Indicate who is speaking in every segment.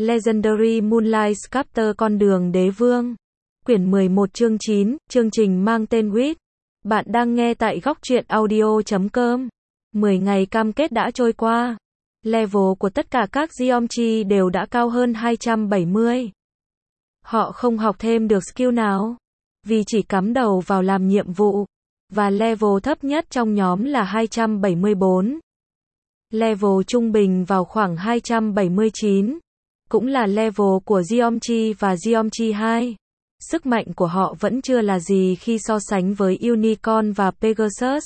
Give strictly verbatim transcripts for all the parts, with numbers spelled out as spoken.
Speaker 1: Legendary Moonlight Sculptor Con đường đế vương. Quyển mười một chương chín, chương trình mang tên Wit. Bạn đang nghe tại góc truyện audio chấm com. mười ngày cam kết đã trôi qua. Level của tất cả các Geometry đều đã cao hơn hai trăm bảy mươi. Họ không học thêm được skill nào, vì chỉ cắm đầu vào làm nhiệm vụ. Và level thấp nhất trong nhóm là hai trăm bảy mươi bốn. Level trung bình vào khoảng hai trăm bảy mươi chín. Cũng là level của Geometry và Geometry hai. Sức mạnh của họ vẫn chưa là gì khi so sánh với Unicorn và Pegasus.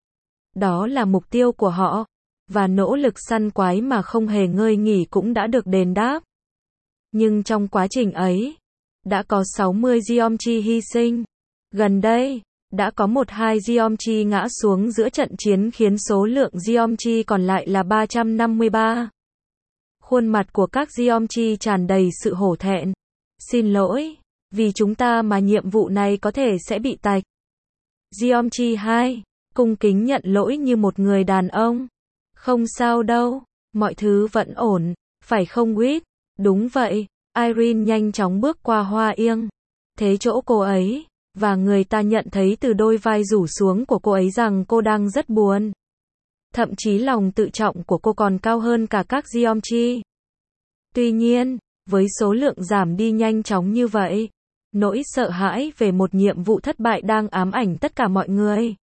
Speaker 1: Đó là mục tiêu của họ. Và nỗ lực săn quái mà không hề ngơi nghỉ cũng đã được đền đáp. Nhưng trong quá trình ấy, đã có sáu mươi Geometry hy sinh. Gần đây, đã có một hai Geometry ngã xuống giữa trận chiến khiến số lượng Geometry còn lại là ba trăm năm mươi ba. Khuôn mặt của các Geometry tràn đầy sự hổ thẹn. Xin lỗi, vì chúng ta mà nhiệm vụ này có thể sẽ bị tạch. Geometry hai, cung kính nhận lỗi như một người đàn ông. Không sao đâu, mọi thứ vẫn ổn, phải không Wit? Đúng vậy, Irene nhanh chóng bước qua Hoa Yên. Thế chỗ cô ấy, và người ta nhận thấy từ đôi vai rủ xuống của cô ấy rằng cô đang rất buồn. Thậm chí lòng tự trọng của cô còn cao hơn cả các Geometry. Tuy nhiên, với số lượng giảm đi nhanh chóng như vậy, nỗi sợ hãi về một nhiệm vụ thất bại đang ám ảnh tất cả mọi người.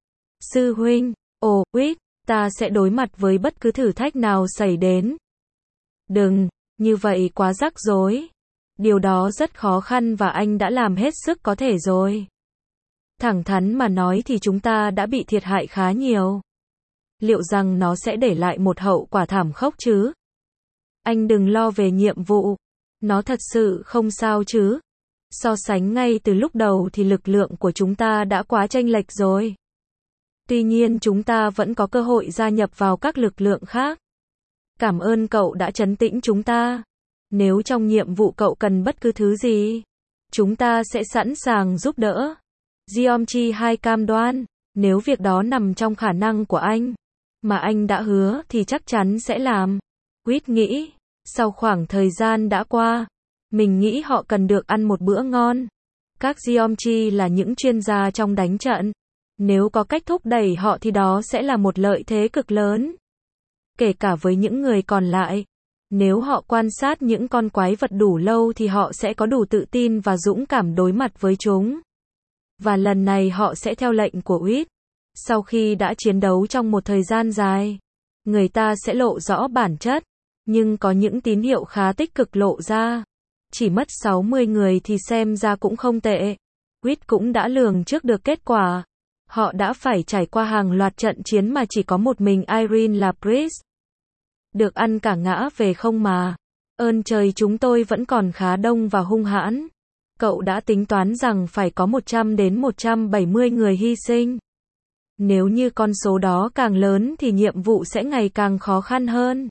Speaker 1: Sư huynh, ồ, Wit, ta sẽ đối mặt với bất cứ thử thách nào xảy đến. Đừng, như vậy quá rắc rối. Điều đó rất khó khăn và anh đã làm hết sức có thể rồi. Thẳng thắn mà nói thì chúng ta đã bị thiệt hại khá nhiều. Liệu rằng nó sẽ để lại một hậu quả thảm khốc chứ? Anh đừng lo về nhiệm vụ. Nó thật sự không sao chứ? So sánh ngay từ lúc đầu thì lực lượng của chúng ta đã quá chênh lệch rồi. Tuy nhiên chúng ta vẫn có cơ hội gia nhập vào các lực lượng khác. Cảm ơn cậu đã trấn tĩnh chúng ta. Nếu trong nhiệm vụ cậu cần bất cứ thứ gì, chúng ta sẽ sẵn sàng giúp đỡ. Geometry hai cam đoan, nếu việc đó nằm trong khả năng của anh, mà anh đã hứa thì chắc chắn sẽ làm. Wit nghĩ, sau khoảng thời gian đã qua, mình nghĩ họ cần được ăn một bữa ngon. Các Geometry là những chuyên gia trong đánh trận. Nếu có cách thúc đẩy họ thì đó sẽ là một lợi thế cực lớn. Kể cả với những người còn lại. Nếu họ quan sát những con quái vật đủ lâu thì họ sẽ có đủ tự tin và dũng cảm đối mặt với chúng. Và lần này họ sẽ theo lệnh của Wit. Sau khi đã chiến đấu trong một thời gian dài, người ta sẽ lộ rõ bản chất. Nhưng có những tín hiệu khá tích cực lộ ra. Chỉ mất sáu mươi người thì xem ra cũng không tệ. Wit cũng đã lường trước được kết quả. Họ đã phải trải qua hàng loạt trận chiến mà chỉ có một mình Irene là Priest. Được ăn cả ngã về không mà. Ơn trời chúng tôi vẫn còn khá đông và hung hãn. Cậu đã tính toán rằng phải có một trăm đến một trăm bảy mươi người hy sinh. Nếu như con số đó càng lớn thì nhiệm vụ sẽ ngày càng khó khăn hơn.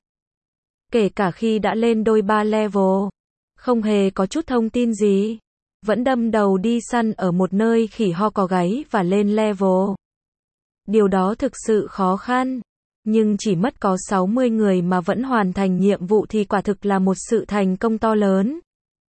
Speaker 1: Kể cả khi đã lên đôi ba level. Không hề có chút thông tin gì. Vẫn đâm đầu đi săn ở một nơi khỉ ho có gáy và lên level. Điều đó thực sự khó khăn. Nhưng chỉ mất có sáu mươi người mà vẫn hoàn thành nhiệm vụ thì quả thực là một sự thành công to lớn.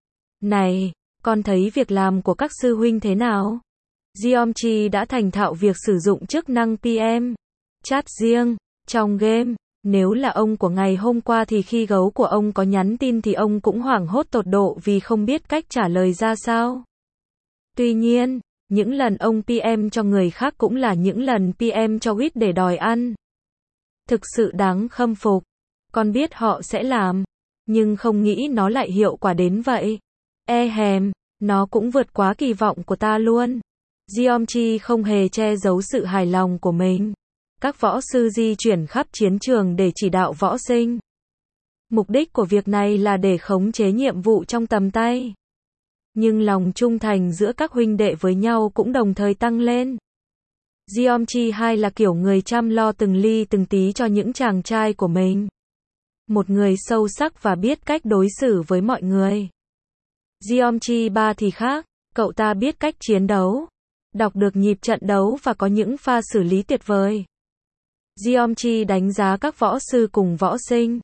Speaker 1: Này, con thấy việc làm của các sư huynh thế nào? Geometry đã thành thạo việc sử dụng chức năng pê em, chat riêng, trong game. Nếu là ông của ngày hôm qua thì khi gấu của ông có nhắn tin thì ông cũng hoảng hốt tột độ vì không biết cách trả lời ra sao. Tuy nhiên, những lần ông pê em cho người khác cũng là những lần pê em cho Wit để đòi ăn. Thực sự đáng khâm phục. Con biết họ sẽ làm, nhưng không nghĩ nó lại hiệu quả đến vậy. E hèm, nó cũng vượt quá kỳ vọng của ta luôn. Geometry không hề che giấu sự hài lòng của mình. Các võ sư di chuyển khắp chiến trường để chỉ đạo võ sinh. Mục đích của việc này là để khống chế nhiệm vụ trong tầm tay. Nhưng lòng trung thành giữa các huynh đệ với nhau cũng đồng thời tăng lên. Geometry hai là kiểu người chăm lo từng ly từng tí cho những chàng trai của mình. Một người sâu sắc và biết cách đối xử với mọi người. Geometry ba thì khác, cậu ta biết cách chiến đấu, đọc được nhịp trận đấu và có những pha xử lý tuyệt vời. Geometry đánh giá các võ sư cùng võ sinh.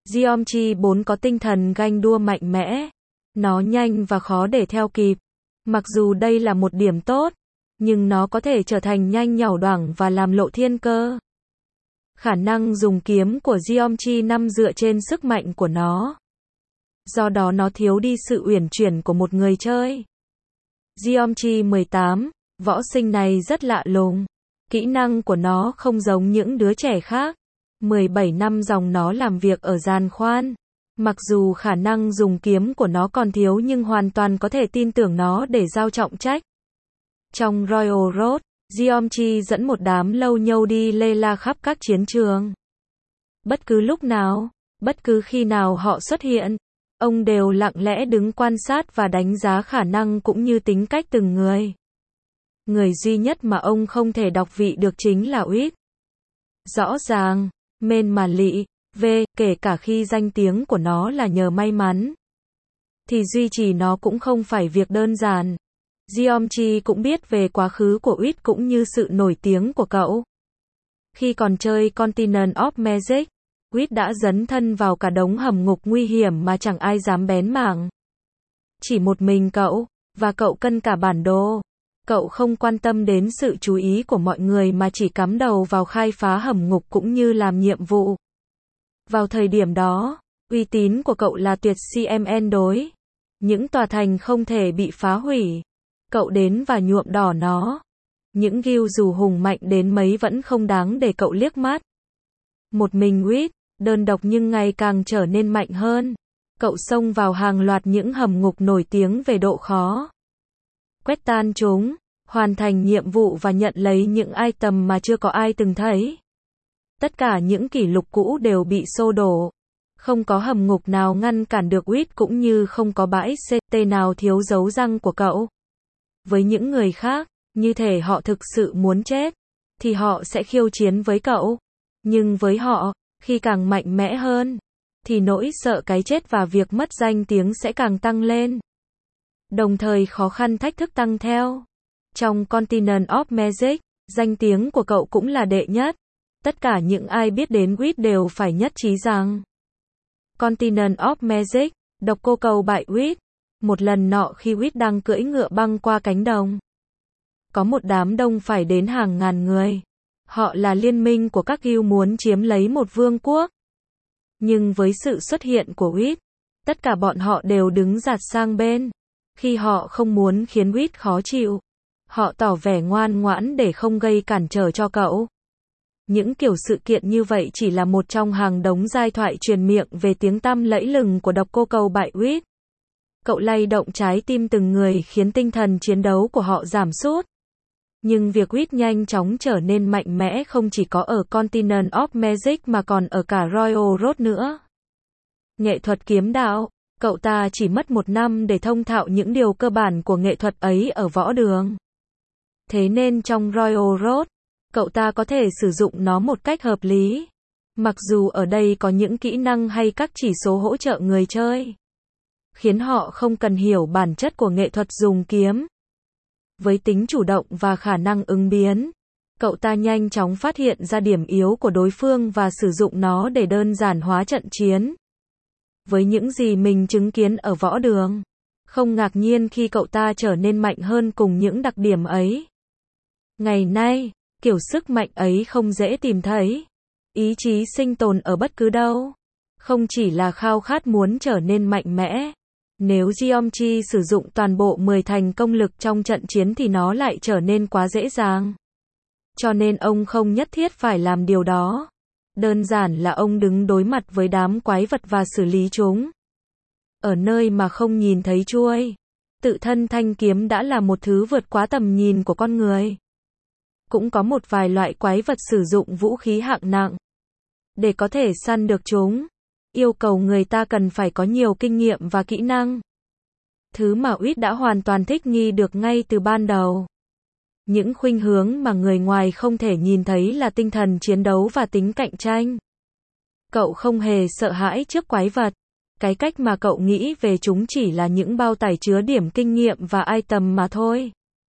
Speaker 1: Geometry bốn có tinh thần ganh đua mạnh mẽ. Nó nhanh và khó để theo kịp. Mặc dù đây là một điểm tốt, nhưng nó có thể trở thành nhanh nhảu đoảng và làm lộ thiên cơ. Khả năng dùng kiếm của Geometry năm dựa trên sức mạnh của nó. Do đó nó thiếu đi sự uyển chuyển của một người chơi. Geometry mười tám, võ sinh này rất lạ lùng. Kỹ năng của nó không giống những đứa trẻ khác. mười bảy năm dòng nó làm việc ở giàn khoan. Mặc dù khả năng dùng kiếm của nó còn thiếu nhưng hoàn toàn có thể tin tưởng nó để giao trọng trách. Trong Royal Road, Geometry dẫn một đám lâu nhâu đi lê la khắp các chiến trường. Bất cứ lúc nào, bất cứ khi nào họ xuất hiện, ông đều lặng lẽ đứng quan sát và đánh giá khả năng cũng như tính cách từng người. Người duy nhất mà ông không thể đọc vị được chính là Uýt. Rõ ràng, mên mà lị, v, kể cả khi danh tiếng của nó là nhờ may mắn, thì duy trì nó cũng không phải việc đơn giản. Geometry cũng biết về quá khứ của Uýt cũng như sự nổi tiếng của cậu. Khi còn chơi Continent of Magic, Uýt đã dấn thân vào cả đống hầm ngục nguy hiểm mà chẳng ai dám bén mảng. Chỉ một mình cậu, và cậu cân cả bản đồ. Cậu không quan tâm đến sự chú ý của mọi người mà chỉ cắm đầu vào khai phá hầm ngục cũng như làm nhiệm vụ. Vào thời điểm đó, uy tín của cậu là tuyệt cm đối. Những tòa thành không thể bị phá hủy. Cậu đến và nhuộm đỏ nó. Những guild dù hùng mạnh đến mấy vẫn không đáng để cậu liếc mắt. Một mình Uýt, đơn độc nhưng ngày càng trở nên mạnh hơn. Cậu xông vào hàng loạt những hầm ngục nổi tiếng về độ khó. Quét tan chúng, hoàn thành nhiệm vụ và nhận lấy những item mà chưa có ai từng thấy. Tất cả những kỷ lục cũ đều bị xô đổ. Không có hầm ngục nào ngăn cản được Uýt cũng như không có bãi xê tê nào thiếu dấu răng của cậu. Với những người khác, như thể họ thực sự muốn chết, thì họ sẽ khiêu chiến với cậu. Nhưng với họ, khi càng mạnh mẽ hơn, thì nỗi sợ cái chết và việc mất danh tiếng sẽ càng tăng lên. Đồng thời khó khăn thách thức tăng theo. Trong Continent of Magic, danh tiếng của cậu cũng là đệ nhất. Tất cả những ai biết đến Uýt đều phải nhất trí rằng Continent of Magic, độc cô cầu bại Uýt. Một lần nọ khi Uýt đang cưỡi ngựa băng qua cánh đồng, có một đám đông phải đến hàng ngàn người. Họ là liên minh của các guild muốn chiếm lấy một vương quốc. Nhưng với sự xuất hiện của Uýt, tất cả bọn họ đều đứng dạt sang bên. Khi họ không muốn khiến Uýt khó chịu, họ tỏ vẻ ngoan ngoãn để không gây cản trở cho cậu. Những kiểu sự kiện như vậy chỉ là một trong hàng đống giai thoại truyền miệng về tiếng tăm lẫy lừng của độc cô cầu bại Uýt. Cậu lay động trái tim từng người khiến tinh thần chiến đấu của họ giảm sút. Nhưng việc Uýt nhanh chóng trở nên mạnh mẽ không chỉ có ở Continent of Magic mà còn ở cả Royal Road nữa. Nghệ thuật kiếm đạo, cậu ta chỉ mất một năm để thông thạo những điều cơ bản của nghệ thuật ấy ở võ đường. Thế nên trong Royal Road, cậu ta có thể sử dụng nó một cách hợp lý. Mặc dù ở đây có những kỹ năng hay các chỉ số hỗ trợ người chơi, khiến họ không cần hiểu bản chất của nghệ thuật dùng kiếm. Với tính chủ động và khả năng ứng biến, cậu ta nhanh chóng phát hiện ra điểm yếu của đối phương và sử dụng nó để đơn giản hóa trận chiến. Với những gì mình chứng kiến ở võ đường, không ngạc nhiên khi cậu ta trở nên mạnh hơn cùng những đặc điểm ấy. Ngày nay, kiểu sức mạnh ấy không dễ tìm thấy. Ý chí sinh tồn ở bất cứ đâu. Không chỉ là khao khát muốn trở nên mạnh mẽ. Nếu Geometry sử dụng toàn bộ mười thành công lực trong trận chiến thì nó lại trở nên quá dễ dàng. Cho nên ông không nhất thiết phải làm điều đó. Đơn giản là ông đứng đối mặt với đám quái vật và xử lý chúng. Ở nơi mà không nhìn thấy chuôi, tự thân thanh kiếm đã là một thứ vượt quá tầm nhìn của con người. Cũng có một vài loại quái vật sử dụng vũ khí hạng nặng. Để có thể săn được chúng, yêu cầu người ta cần phải có nhiều kinh nghiệm và kỹ năng. Thứ mà Uýt đã hoàn toàn thích nghi được ngay từ ban đầu. Những khuynh hướng mà người ngoài không thể nhìn thấy là tinh thần chiến đấu và tính cạnh tranh. Cậu không hề sợ hãi trước quái vật. Cái cách mà cậu nghĩ về chúng chỉ là những bao tải chứa điểm kinh nghiệm và item mà thôi.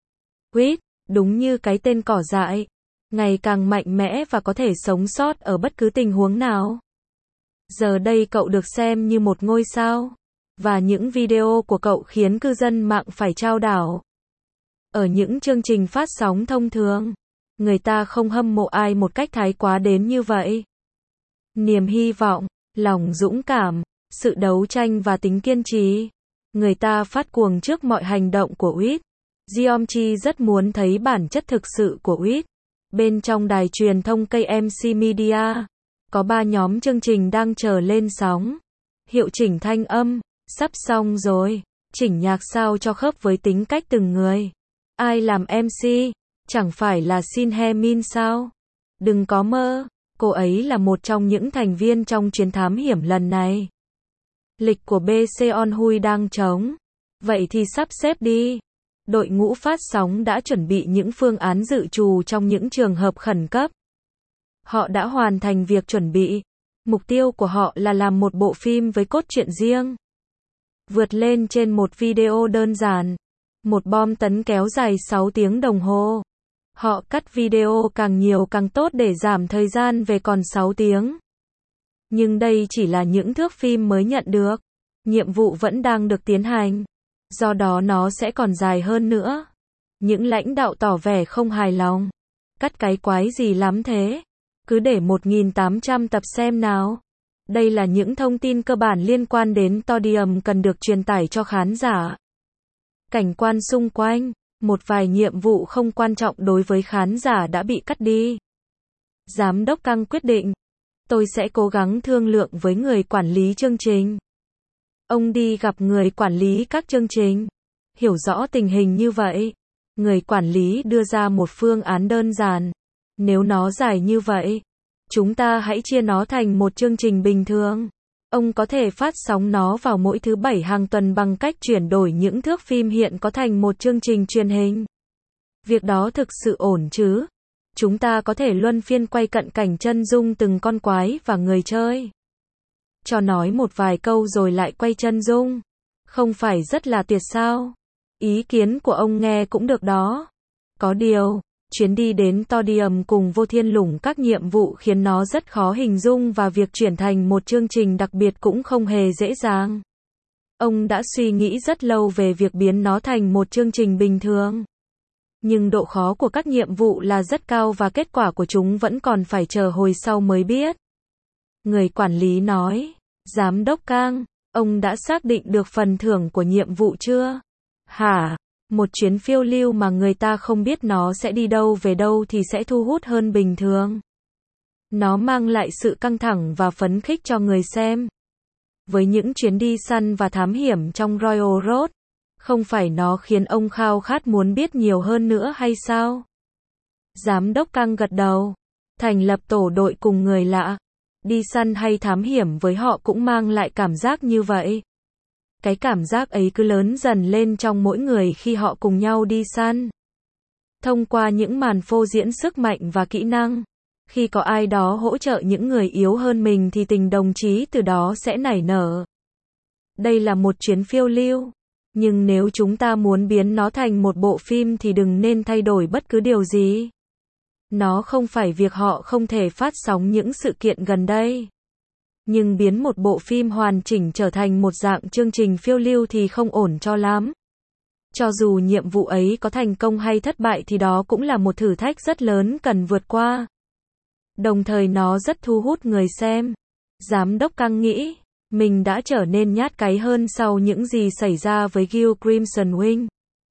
Speaker 1: Uýt, đúng như cái tên cỏ dại, ngày càng mạnh mẽ và có thể sống sót ở bất cứ tình huống nào. Giờ đây cậu được xem như một ngôi sao. Và những video của cậu khiến cư dân mạng phải trao đảo. Ở những chương trình phát sóng thông thường, người ta không hâm mộ ai một cách thái quá đến như vậy. Niềm hy vọng, lòng dũng cảm, sự đấu tranh và tính kiên trì. Người ta phát cuồng trước mọi hành động của Wit. Jeongchi rất muốn thấy bản chất thực sự của Wit. Bên trong đài truyền thông ca em xê Media, có ba nhóm chương trình đang chờ lên sóng. Hiệu chỉnh thanh âm, sắp xong rồi. Chỉnh nhạc sao cho khớp với tính cách từng người. Ai làm em xê? Chẳng phải là Shin Hye Min sao? Đừng có mơ, cô ấy là một trong những thành viên trong chuyến thám hiểm lần này. Lịch của B Seonhui đang trống. Vậy thì sắp xếp đi. Đội ngũ phát sóng đã chuẩn bị những phương án dự trù trong những trường hợp khẩn cấp. Họ đã hoàn thành việc chuẩn bị. Mục tiêu của họ là làm một bộ phim với cốt truyện riêng. Vượt lên trên một video đơn giản. Một bom tấn kéo dài sáu tiếng đồng hồ. Họ cắt video càng nhiều càng tốt để giảm thời gian về còn sáu tiếng. Nhưng đây chỉ là những thước phim mới nhận được. Nhiệm vụ vẫn đang được tiến hành. Do đó nó sẽ còn dài hơn nữa. Những lãnh đạo tỏ vẻ không hài lòng. Cắt cái quái gì lắm thế? Cứ để một nghìn tám trăm tập xem nào. Đây là những thông tin cơ bản liên quan đến Todium cần được truyền tải cho khán giả. Cảnh quan xung quanh, một vài nhiệm vụ không quan trọng đối với khán giả đã bị cắt đi. Giám đốc Kang quyết định, tôi sẽ cố gắng thương lượng với người quản lý chương trình. Ông đi gặp người quản lý các chương trình. Hiểu rõ tình hình như vậy, người quản lý đưa ra một phương án đơn giản. Nếu nó dài như vậy, chúng ta hãy chia nó thành một chương trình bình thường. Ông có thể phát sóng nó vào mỗi thứ bảy hàng tuần bằng cách chuyển đổi những thước phim hiện có thành một chương trình truyền hình. Việc đó thực sự ổn chứ? Chúng ta có thể luân phiên quay cận cảnh chân dung từng con quái và người chơi. Cho nói một vài câu rồi lại quay chân dung. Không phải rất là tuyệt sao? Ý kiến của ông nghe cũng được đó. Có điều, chuyến đi đến Todium cùng Vô Thiên Lũng các nhiệm vụ khiến nó rất khó hình dung và việc chuyển thành một chương trình đặc biệt cũng không hề dễ dàng. Ông đã suy nghĩ rất lâu về việc biến nó thành một chương trình bình thường. Nhưng độ khó của các nhiệm vụ là rất cao và kết quả của chúng vẫn còn phải chờ hồi sau mới biết. Người quản lý nói, Giám đốc Kang, ông đã xác định được phần thưởng của nhiệm vụ chưa? Hả? Một chuyến phiêu lưu mà người ta không biết nó sẽ đi đâu về đâu thì sẽ thu hút hơn bình thường. Nó mang lại sự căng thẳng và phấn khích cho người xem. Với những chuyến đi săn và thám hiểm trong Royal Road, không phải nó khiến ông khao khát muốn biết nhiều hơn nữa hay sao? Giám đốc Kang gật đầu. Thành lập tổ đội cùng người lạ. Đi săn hay thám hiểm với họ cũng mang lại cảm giác như vậy. Cái cảm giác ấy cứ lớn dần lên trong mỗi người khi họ cùng nhau đi săn. Thông qua những màn phô diễn sức mạnh và kỹ năng, khi có ai đó hỗ trợ những người yếu hơn mình thì tình đồng chí từ đó sẽ nảy nở. Đây là một chuyến phiêu lưu. Nhưng nếu chúng ta muốn biến nó thành một bộ phim thì đừng nên thay đổi bất cứ điều gì. Nó không phải việc họ không thể phát sóng những sự kiện gần đây. Nhưng biến một bộ phim hoàn chỉnh trở thành một dạng chương trình phiêu lưu thì không ổn cho lắm. Cho dù nhiệm vụ ấy có thành công hay thất bại thì đó cũng là một thử thách rất lớn cần vượt qua. Đồng thời nó rất thu hút người xem. Giám đốc Kang nghĩ, mình đã trở nên nhát cáy hơn sau những gì xảy ra với Gil Crimson Wing.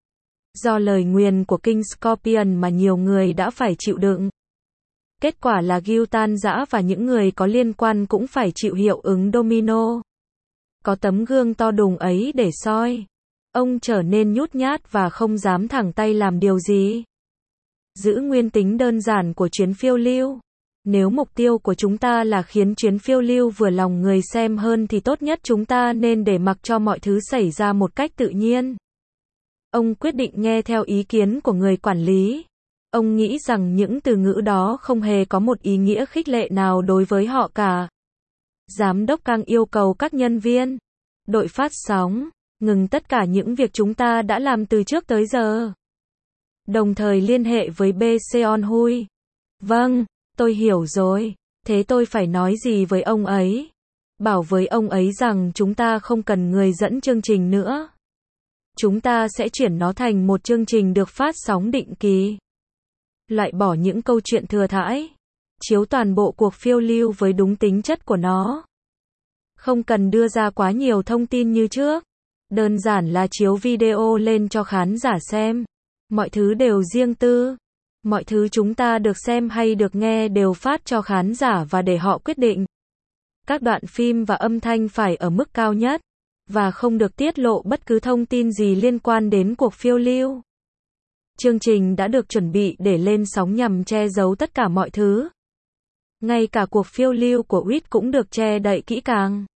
Speaker 1: Do lời nguyền của King Scorpion mà nhiều người đã phải chịu đựng. Kết quả là Gil tan rã và những người có liên quan cũng phải chịu hiệu ứng domino. Có tấm gương to đùng ấy để soi. Ông trở nên nhút nhát và không dám thẳng tay làm điều gì. Giữ nguyên tính đơn giản của chuyến phiêu lưu. Nếu mục tiêu của chúng ta là khiến chuyến phiêu lưu vừa lòng người xem hơn thì tốt nhất chúng ta nên để mặc cho mọi thứ xảy ra một cách tự nhiên. Ông quyết định nghe theo ý kiến của người quản lý. Ông nghĩ rằng những từ ngữ đó không hề có một ý nghĩa khích lệ nào đối với họ cả. Giám đốc Kang yêu cầu các nhân viên, đội phát sóng, ngừng tất cả những việc chúng ta đã làm từ trước tới giờ. Đồng thời liên hệ với B Seonhui. Vâng, tôi hiểu rồi. Thế tôi phải nói gì với ông ấy? bảo với ông ấy rằng chúng ta không cần người dẫn chương trình nữa. Chúng ta sẽ chuyển nó thành một chương trình được phát sóng định kỳ. Loại bỏ những câu chuyện thừa thãi. Chiếu toàn bộ cuộc phiêu lưu với đúng tính chất của nó. Không cần đưa ra quá nhiều thông tin như trước. Đơn giản là chiếu video lên cho khán giả xem. Mọi thứ đều riêng tư. Mọi thứ chúng ta được xem hay được nghe đều phát cho khán giả và để họ quyết định. Các đoạn phim và âm thanh phải ở mức cao nhất. Và không được tiết lộ bất cứ thông tin gì liên quan đến cuộc phiêu lưu. Chương trình đã được chuẩn bị để lên sóng nhằm che giấu tất cả mọi thứ. Ngay cả cuộc phiêu lưu của u i tê cũng được che đậy kỹ càng.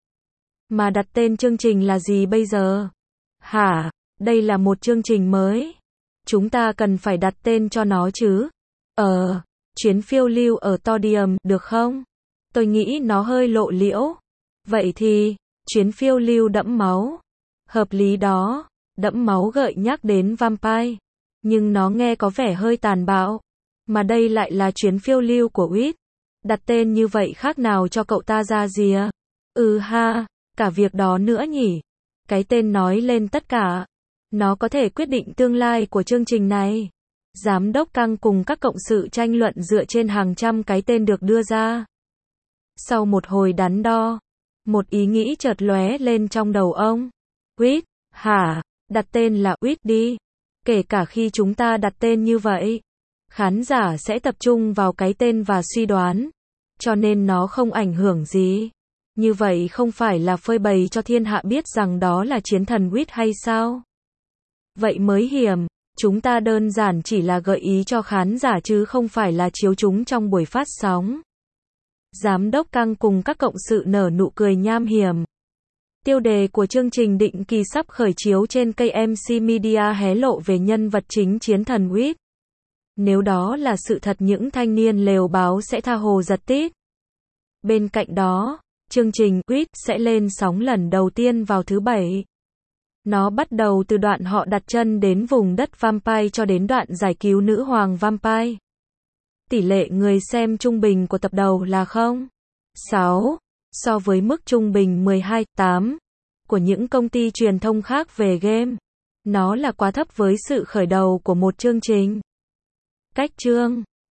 Speaker 1: Mà đặt tên chương trình là gì bây giờ? Hả? Đây là một chương trình mới. Chúng ta cần phải đặt tên cho nó chứ. Ờ, chuyến phiêu lưu ở Todium, được không? Tôi nghĩ nó hơi lộ liễu. Vậy thì, chuyến phiêu lưu đẫm máu. Hợp lý đó, đẫm máu gợi nhắc đến vampire. Nhưng nó nghe có vẻ hơi tàn bạo. Mà đây lại là chuyến phiêu lưu của u i tê. Đặt tên như vậy khác nào cho cậu ta ra gì à? Ừ ha, cả việc đó nữa nhỉ. Cái tên nói lên tất cả. Nó có thể quyết định tương lai của chương trình này. Giám đốc Căng cùng các cộng sự tranh luận dựa trên hàng trăm cái tên được đưa ra. Sau một hồi đắn đo, một ý nghĩ chợt lóe lên trong đầu ông. u i tê, hả? Đặt tên là u i tê đi. Kể cả khi chúng ta đặt tên như vậy, khán giả sẽ tập trung vào cái tên và suy đoán. Cho nên nó không ảnh hưởng gì. Như vậy không phải là phơi bày cho thiên hạ biết rằng đó là chiến thần u i tê hay sao? Vậy mới hiểm. Chúng ta đơn giản chỉ là gợi ý cho khán giả chứ không phải là chiếu chúng trong buổi phát sóng. Giám đốc Căng cùng các cộng sự nở nụ cười nham hiểm. Tiêu đề của chương trình định kỳ sắp khởi chiếu trên kênh em xê Media hé lộ về nhân vật chính chiến thần u i tê. Nếu đó là sự thật, những thanh niên lều báo sẽ tha hồ giật tít. Bên cạnh đó, chương trình u i tê sẽ lên sóng lần đầu tiên vào thứ Bảy. Nó bắt đầu từ đoạn họ đặt chân đến vùng đất vampire cho đến đoạn giải cứu nữ hoàng vampire. Tỷ lệ người xem trung bình của tập đầu là không phẩy sáu, so với mức trung bình mười hai phẩy tám của những công ty truyền thông khác về game. Nó là quá thấp với sự khởi đầu của một chương trình. Cách chương